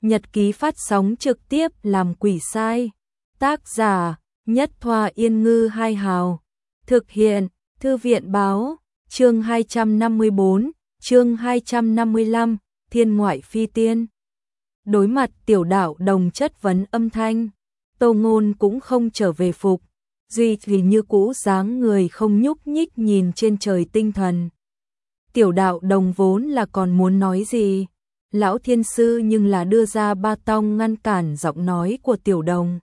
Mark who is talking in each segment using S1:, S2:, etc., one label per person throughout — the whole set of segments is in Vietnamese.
S1: Nhật ký phát sóng trực tiếp làm quỷ sai. Tác giả Nhất Thoa Yên Ngư Hai Hào. Thực hiện Thư viện Báo. Chương 254, chương 255, Thiên Ngoại Phi Tiên. Đối mặt Tiểu Đạo Đồng chất vấn âm thanh, Tô Ngôn cũng không trở về phục, duy trì như cũ dáng người không nhúc nhích nhìn trên trời tinh thần. Tiểu Đạo Đồng vốn là còn muốn nói gì, lão thiên sư nhưng là đưa ra ba tong ngăn cản giọng nói của Tiểu Đồng.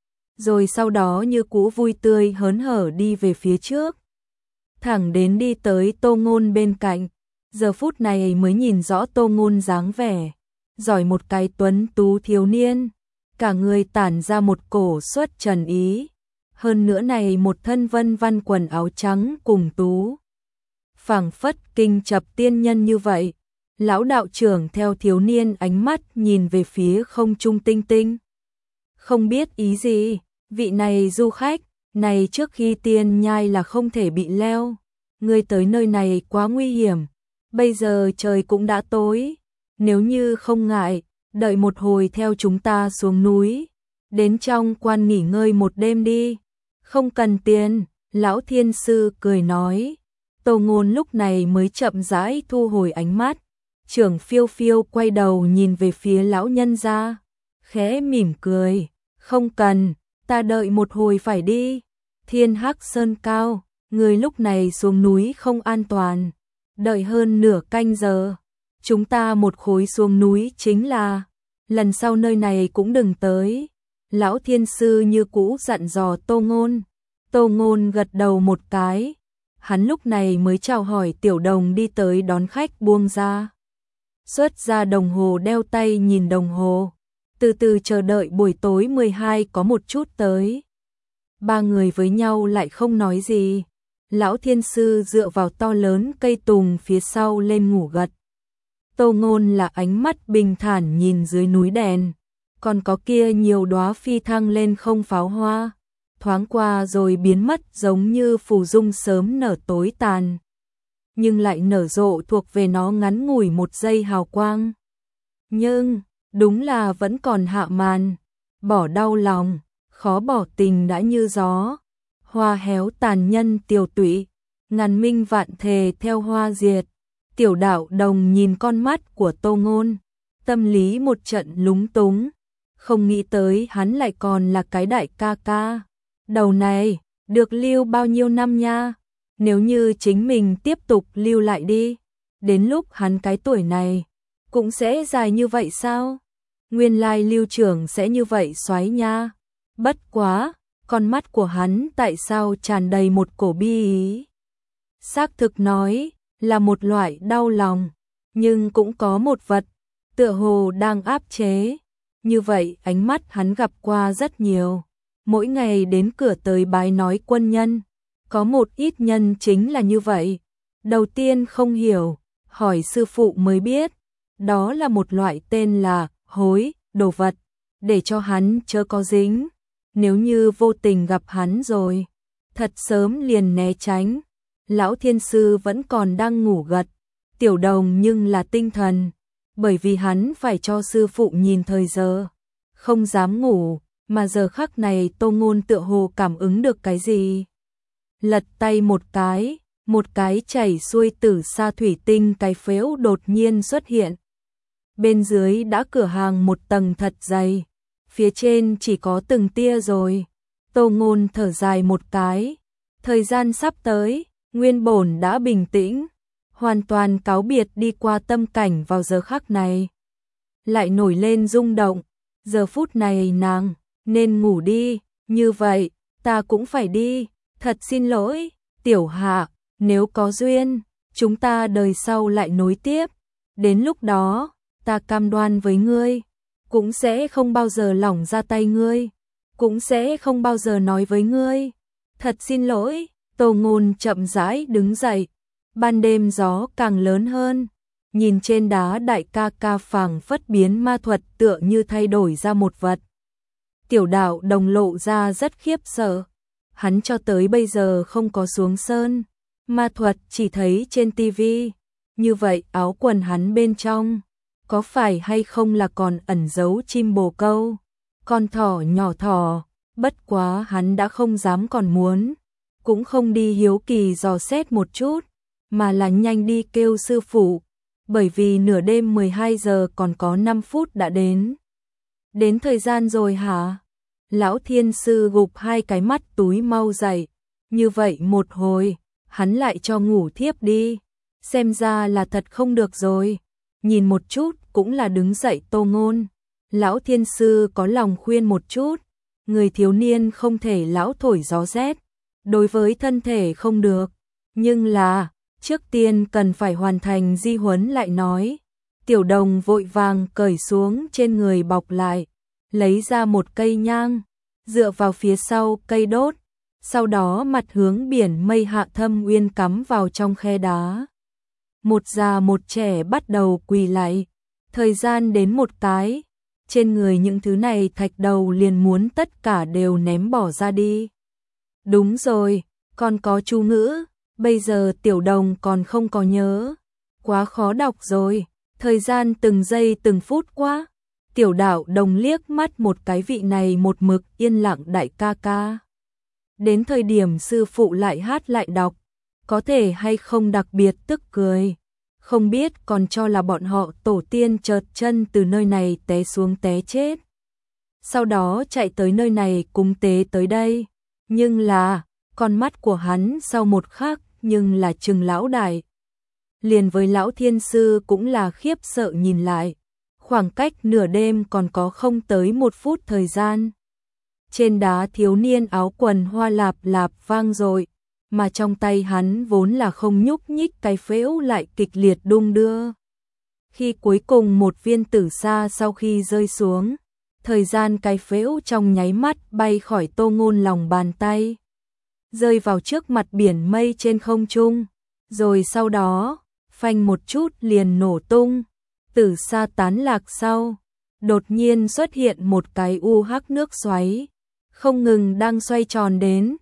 S1: Rồi sau đó như cũ vui tươi hớn hở đi về phía trước, thẳng đến đi tới Tô Ngôn bên cạnh, giờ phút này mới nhìn rõ Tô Ngôn dáng vẻ, giỏi một cái tuấn tú thiếu niên, cả người tản ra một cổ xuất trần ý, hơn nữa này một thân vân văn quần áo trắng cùng tú, phảng phất kinh chập tiên nhân như vậy. Lão đạo trưởng theo thiếu niên ánh mắt nhìn về phía không trung tinh tinh. Không biết ý gì, vị này du khách, này trước khi tiên nhai là không thể bị leo. Ngươi tới nơi này quá nguy hiểm, bây giờ trời cũng đã tối. Nếu như không ngại, đợi một hồi theo chúng ta xuống núi, đến trong quan nghỉ ngơi một đêm đi. Không cần tiền, lão thiên sư cười nói. Tô Ngôn lúc này mới chậm rãi thu hồi ánh mắt. Trưởng phiêu phiêu quay đầu nhìn về phía lão nhân gia, khẽ mỉm cười, không cần, ta đợi một hồi phải đi. Thiên Hắc Sơn cao, người lúc này xuống núi không an toàn, đợi hơn nửa canh giờ, chúng ta một khối xuống núi chính là, lần sau nơi này cũng đừng tới. Lão thiên sư như cũ dặn dò Tô Ngôn. Tô Ngôn gật đầu một cái, hắn lúc này mới chào hỏi Tiểu Đồng đi tới đón khách buông ra. Xuất ra đồng hồ đeo tay nhìn đồng hồ, từ từ chờ đợi buổi tối 12 có một chút tới. Ba người với nhau lại không nói gì. Lão thiên sư dựa vào to lớn cây tùng phía sau lên ngủ gật. Tô Ngôn là ánh mắt bình thản nhìn dưới núi đèn, còn có kia nhiều đóa phi thăng lên không pháo hoa, thoáng qua rồi biến mất giống như phù dung sớm nở tối tàn, nhưng lại nở rộ thuộc về nó ngắn ngủi một giây hào quang. Nhưng, đúng là vẫn còn hạ màn, bỏ đau lòng, khó bỏ tình đã như gió, hoa héo tàn nhân tiểu tụy, ngàn minh vạn thề theo hoa diệt. Tiểu Đạo Đồng nhìn con mắt của Tô Ngôn, tâm lý một trận lúng túng, không nghĩ tới hắn lại còn là cái đại ca ca. Đầu này, được lưu bao nhiêu năm nha? Nếu như chính mình tiếp tục lưu lại đi, đến lúc hắn cái tuổi này, cũng sẽ dài như vậy sao? Nguyên lai lưu trưởng sẽ như vậy xoáy nha. Bất quá, con mắt của hắn tại sao tràn đầy một cổ bi ý? Xác thực nói, là một loại đau lòng, nhưng cũng có một vật, tựa hồ đang áp chế. Như vậy ánh mắt hắn gặp qua rất nhiều, mỗi ngày đến cửa tới bái nói quân nhân. Có một ít nhân chính là như vậy. Đầu tiên không hiểu, hỏi sư phụ mới biết, đó là một loại tên là hối, đồ vật, để cho hắn chớ có dính. Nếu như vô tình gặp hắn rồi, thật sớm liền né tránh. Lão thiên sư vẫn còn đang ngủ gật, Tiểu Đồng nhưng là tinh thần, bởi vì hắn phải cho sư phụ nhìn thời giờ, không dám ngủ, mà giờ khắc này Tô Ngôn tựa hồ cảm ứng được cái gì. Lật tay một cái chảy xuôi từ xa thủy tinh cái phễu đột nhiên xuất hiện. Bên dưới đã cửa hàng một tầng thật dày, phía trên chỉ có từng tia rồi. Tô Ngôn thở dài một cái, thời gian sắp tới, nguyên bổn đã bình tĩnh, hoàn toàn cáo biệt đi qua tâm cảnh vào giờ khắc này. Lại nổi lên rung động, giờ phút này nàng nên ngủ đi, như vậy, ta cũng phải đi. Thật xin lỗi, Tiểu Hạ, nếu có duyên, chúng ta đời sau lại nối tiếp. Đến lúc đó, ta cam đoan với ngươi, cũng sẽ không bao giờ lỏng ra tay ngươi, cũng sẽ không bao giờ nói với ngươi. Thật xin lỗi, Tô Ngôn chậm rãi đứng dậy, ban đêm gió càng lớn hơn. Nhìn trên đá đại ca ca phảng phất biến ma thuật tựa như thay đổi ra một vật. Tiểu Đạo Đồng lộ ra rất khiếp sợ. Hắn cho tới bây giờ không có xuống sơn, ma thuật chỉ thấy trên tivi. Như vậy áo quần hắn bên trong, có phải hay không là còn ẩn giấu chim bồ câu, con thỏ nhỏ thỏ, bất quá hắn đã không dám còn muốn, cũng không đi hiếu kỳ dò xét một chút, mà là nhanh đi kêu sư phụ, bởi vì nửa đêm 12 giờ còn có 5 phút đã đến. Đến thời gian rồi hả? Lão thiên sư gục hai cái mắt túi mau dậy, như vậy một hồi, hắn lại cho ngủ thiếp đi, xem ra là thật không được rồi. Nhìn một chút cũng là đứng dậy Tô Ngôn. Lão thiên sư có lòng khuyên một chút, người thiếu niên không thể lão thổi gió rét, đối với thân thể không được, nhưng là, trước tiên cần phải hoàn thành di huấn lại nói. Tiểu Đồng vội vàng cởi xuống trên người bọc lại, lấy ra một cây nhang, dựa vào phía sau cây đốt, sau đó mặt hướng biển mây hạ thâm uyên cắm vào trong khe đá. Một già một trẻ bắt đầu quỳ lại, thời gian đến một cái, trên người những thứ này thạch đầu liền muốn tất cả đều ném bỏ ra đi. Đúng rồi, còn có chú ngữ, bây giờ Tiểu Đồng còn không có nhớ, quá khó đọc rồi, thời gian từng giây từng phút quá. Tiểu Đạo Đồng liếc mắt một cái vị này một mực yên lặng đại ca ca. Đến thời điểm sư phụ lại hát lại đọc, có thể hay không đặc biệt tức cười, không biết còn cho là bọn họ tổ tiên chợt chân từ nơi này té xuống té chết. Sau đó chạy tới nơi này cúng tế tới đây, nhưng là, con mắt của hắn sau một khắc nhưng là trừng lão đại. Liền với lão thiên sư cũng là khiếp sợ nhìn lại, khoảng cách nửa đêm còn có không tới 1 phút thời gian. Trên đá thiếu niên áo quần hoa lạp lạp vang dội, mà trong tay hắn vốn là không nhúc nhích cái phễu lại kịch liệt đung đưa. Khi cuối cùng một viên tử sa sau khi rơi xuống, thời gian cái phễu trong nháy mắt bay khỏi Tô Ngôn lòng bàn tay, rơi vào trước mặt biển mây trên không trung, rồi sau đó, phanh một chút liền nổ tung. Tử sa tán lạc sau, đột nhiên xuất hiện một cái u hắc nước xoáy, không ngừng đang xoay tròn đến.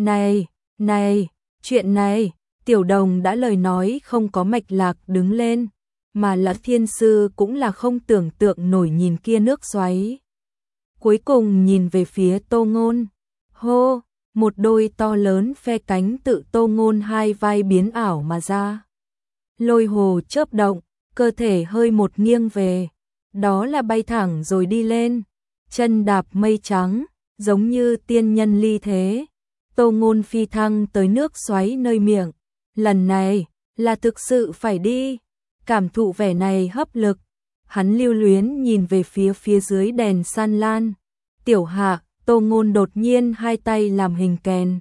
S1: Này, chuyện này, Tiểu Đồng đã lời nói không có mạch lạc đứng lên, mà Lã Thiên Sư cũng là không tưởng tượng nổi nhìn kia nước xoáy. Cuối cùng nhìn về phía Tô Ngôn, hô, một đôi to lớn phe cánh tự Tô Ngôn hai vai biến ảo mà ra. Lôi hồ chớp động, cơ thể hơi một nghiêng về, đó là bay thẳng rồi đi lên, chân đạp mây trắng, giống như tiên nhân ly thế. Tô Ngôn phi thăng tới nước xoáy nơi miệng, lần này là thực sự phải đi, cảm thụ vẻ này hấp lực, hắn lưu luyến nhìn về phía dưới đèn san lan. Tiểu Hạ, Tô Ngôn đột nhiên hai tay làm hình kèn,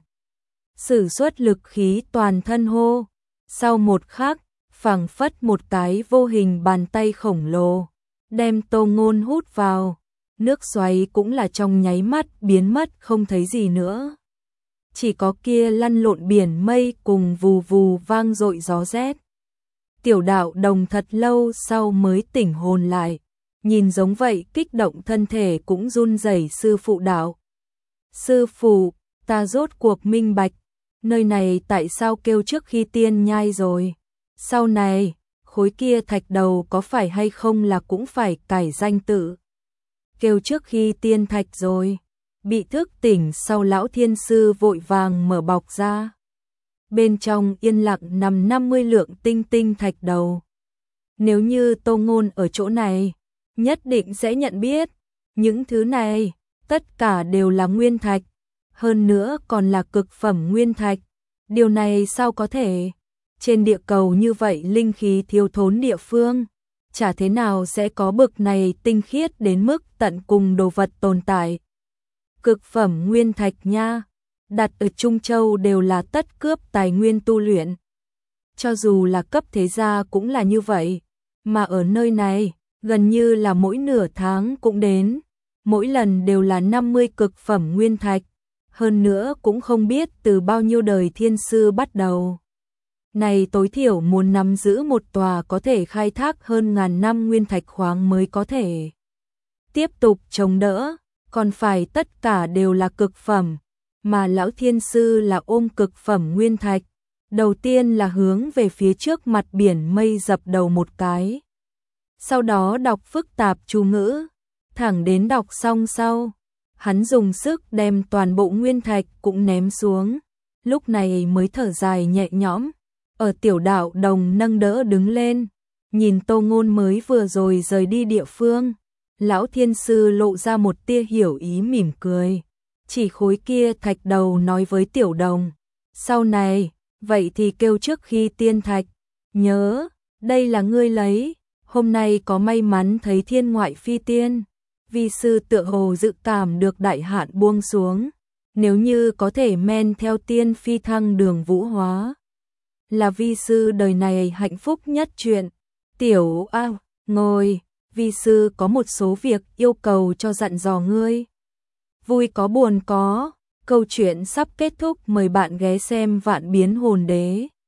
S1: sử xuất lực khí toàn thân hô, sau một khắc, phảng phất một cái vô hình bàn tay khổng lồ, đem Tô Ngôn hút vào, nước xoáy cũng là trong nháy mắt biến mất không thấy gì nữa. Chỉ có kia lăn lộn biển mây cùng vù vù vang dội gió rét. Tiểu Đạo Đồng thật lâu sau mới tỉnh hồn lại, nhìn giống vậy kích động thân thể cũng run rẩy sư phụ đạo. Sư phụ, ta rốt cuộc minh bạch, nơi này tại sao kêu trước khi tiên nhai rồi. Sau này, khối kia thạch đầu có phải hay không là cũng phải cải danh tự. Kêu trước khi tiên thạch rồi. Bị thức tỉnh sau lão thiên sư vội vàng mở bọc ra. Bên trong yên lặng nằm 50 lượng tinh tinh thạch đầu. Nếu như Tô Ngôn ở chỗ này, nhất định sẽ nhận biết. Những thứ này, tất cả đều là nguyên thạch. Hơn nữa còn là cực phẩm nguyên thạch. Điều này sao có thể? Trên địa cầu như vậy linh khí thiếu thốn địa phương, chả thế nào sẽ có bực này tinh khiết đến mức tận cùng đồ vật tồn tại. Cực phẩm nguyên thạch nha, đặt ở Trung Châu đều là tất cướp tài nguyên tu luyện. Cho dù là cấp thế gia cũng là như vậy, mà ở nơi này, gần như là mỗi nửa tháng cũng đến, mỗi lần đều là 50 cực phẩm nguyên thạch, hơn nữa cũng không biết từ bao nhiêu đời thiên sư bắt đầu. Này tối thiểu muốn nắm giữ một tòa có thể khai thác hơn ngàn năm nguyên thạch khoáng mới có thể tiếp tục chống đỡ, còn phải tất cả đều là cực phẩm, mà lão thiên sư là ôm cực phẩm nguyên thạch, đầu tiên là hướng về phía trước mặt biển mây dập đầu một cái. sau đó đọc phức tạp chú ngữ, thẳng đến đọc xong sau, hắn dùng sức đem toàn bộ nguyên thạch cũng ném xuống, lúc này mới thở dài nhẹ nhõm. Ở Tiểu Đạo Đồng nâng đỡ đứng lên, nhìn Tô Ngôn mới vừa rồi rời đi địa phương, lão thiên sư lộ ra một tia hiểu ý mỉm cười, chỉ khối kia thạch đầu nói với Tiểu Đồng, sau này, vậy thì kêu trước khi tiên thạch, nhớ, đây là ngươi lấy, hôm nay có may mắn thấy thiên ngoại phi tiên, vi sư tựa hồ dự cảm được đại hạn buông xuống, nếu như có thể men theo tiên phi thăng đường vũ hóa, là vi sư đời này hạnh phúc nhất chuyện. Tiểu ngồi, vi sư có một số việc yêu cầu cho dặn dò ngươi. Vui có buồn có, câu chuyện sắp kết thúc, mời bạn ghé xem Vạn Biến Hồn Đế.